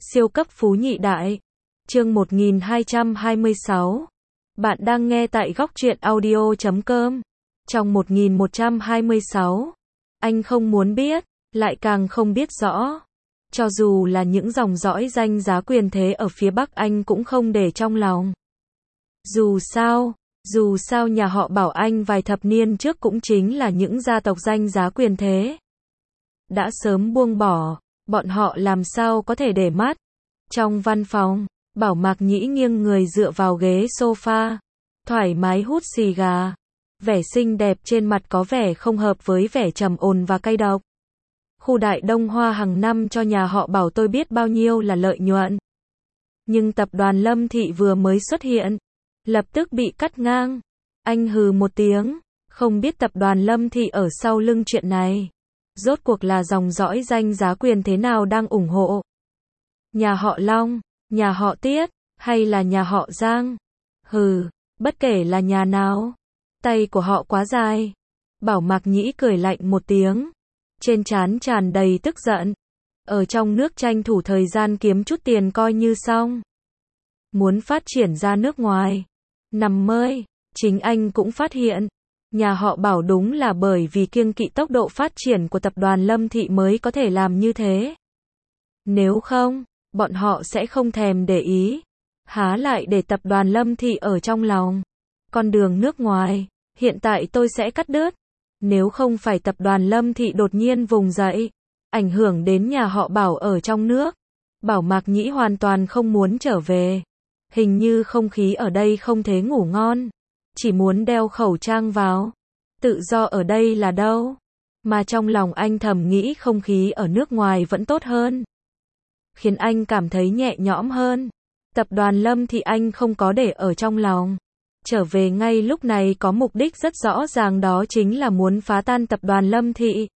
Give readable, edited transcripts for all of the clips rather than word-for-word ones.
Siêu cấp phú nhị đại. Chương 1226. Bạn đang nghe tại góc truyện audio.com. Trong 1126, anh không muốn biết, lại càng không biết rõ. Cho dù là những dòng dõi danh giá quyền thế ở phía Bắc anh cũng không để trong lòng. Dù sao nhà họ Bảo Anh vài thập niên trước cũng chính là những gia tộc danh giá quyền thế. Đã sớm buông bỏ, bọn họ làm sao có thể để mắt. Trong văn phòng, Bảo Mạc Nhĩ nghiêng người dựa vào ghế sofa, thoải mái hút xì gà. Vẻ xinh đẹp trên mặt có vẻ không hợp với vẻ trầm ổn và cay độc. Khu Đại Đông Hoa hàng năm cho nhà họ Bảo tôi biết bao nhiêu là lợi nhuận. Nhưng tập đoàn Lâm Thị vừa mới xuất hiện, lập tức bị cắt ngang. Anh hừ một tiếng, không biết tập đoàn Lâm Thị ở sau lưng chuyện này. Rốt cuộc là dòng dõi danh giá quyền thế nào đang ủng hộ? Nhà họ Long, nhà họ Tiết, hay là nhà họ Giang? Hừ, bất kể là nhà nào, tay của họ quá dài. Bảo Mạc Nhĩ cười lạnh một tiếng, trên trán tràn đầy tức giận. Ở trong nước tranh thủ thời gian kiếm chút tiền coi như xong. Muốn phát triển ra nước ngoài, nằm mơ. Chính anh cũng phát hiện, nhà họ Bảo đúng là bởi vì kiêng kỵ tốc độ phát triển của tập đoàn Lâm Thị mới có thể làm như thế. Nếu không, bọn họ sẽ không thèm để ý. Há lại để tập đoàn Lâm Thị ở trong lòng. Con đường nước ngoài, hiện tại tôi sẽ cắt đứt. Nếu không phải tập đoàn Lâm Thị đột nhiên vùng dậy, ảnh hưởng đến nhà họ Bảo ở trong nước, Bảo Mạc Nhĩ hoàn toàn không muốn trở về. Hình như không khí ở đây không thế ngủ ngon. Chỉ muốn đeo khẩu trang vào. Tự do ở đây là đâu? Mà trong lòng anh thầm nghĩ không khí ở nước ngoài vẫn tốt hơn. Khiến anh cảm thấy nhẹ nhõm hơn. Tập đoàn Lâm thì anh không có để ở trong lòng. Trở về ngay lúc này có mục đích rất rõ ràng, đó chính là muốn phá tan tập đoàn Lâm Thị.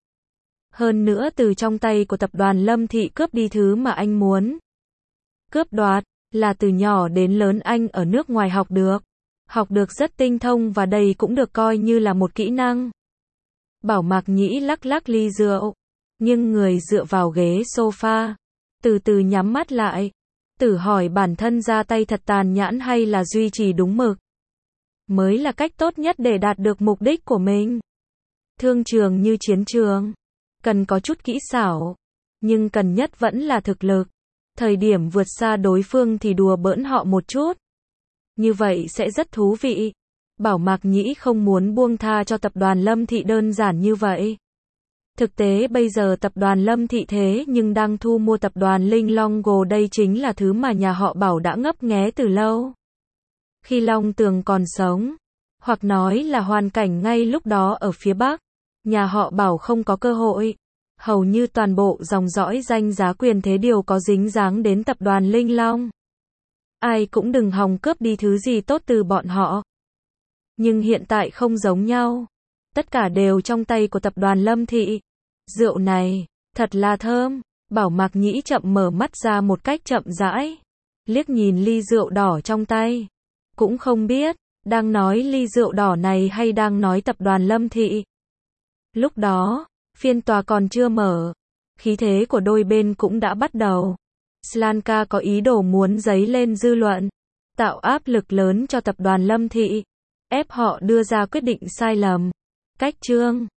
Hơn nữa từ trong tay của tập đoàn Lâm Thị cướp đi thứ mà anh muốn. Cướp đoạt, là từ nhỏ đến lớn anh ở nước ngoài học được rất tinh thông và đây cũng được coi như là một kỹ năng. Bảo Mạc Nhĩ lắc lắc ly rượu, nhưng người dựa vào ghế sofa, từ từ nhắm mắt lại, tự hỏi bản thân ra tay thật tàn nhẫn hay là duy trì đúng mực, mới là cách tốt nhất để đạt được mục đích của mình. Thương trường như chiến trường, cần có chút kỹ xảo, nhưng cần nhất vẫn là thực lực. Thời điểm vượt xa đối phương thì đùa bỡn họ một chút. Như vậy sẽ rất thú vị. Bảo Mạc Nhĩ không muốn buông tha cho tập đoàn Lâm Thị đơn giản như vậy. Thực tế bây giờ tập đoàn Lâm Thị thế nhưng đang thu mua tập đoàn Linh Long Gold, đây chính là thứ mà nhà họ Bảo đã ngấp nghé từ lâu. Khi Long Tường còn sống, hoặc nói là hoàn cảnh ngay lúc đó ở phía Bắc, nhà họ Bảo không có cơ hội. Hầu như toàn bộ dòng dõi danh giá quyền thế đều có dính dáng đến tập đoàn Linh Long. Ai cũng đừng hòng cướp đi thứ gì tốt từ bọn họ. Nhưng hiện tại không giống nhau. Tất cả đều trong tay của tập đoàn Lâm Thị. Rượu này, thật là thơm. Bảo Mạc Nhĩ chậm mở mắt ra một cách chậm rãi. Liếc nhìn ly rượu đỏ trong tay. Cũng không biết, đang nói ly rượu đỏ này hay đang nói tập đoàn Lâm Thị. Lúc đó, phiên tòa còn chưa mở. Khí thế của đôi bên cũng đã bắt đầu. Slanka có ý đồ muốn dấy lên dư luận, tạo áp lực lớn cho tập đoàn Lâm Thị, ép họ đưa ra quyết định sai lầm. Cách chương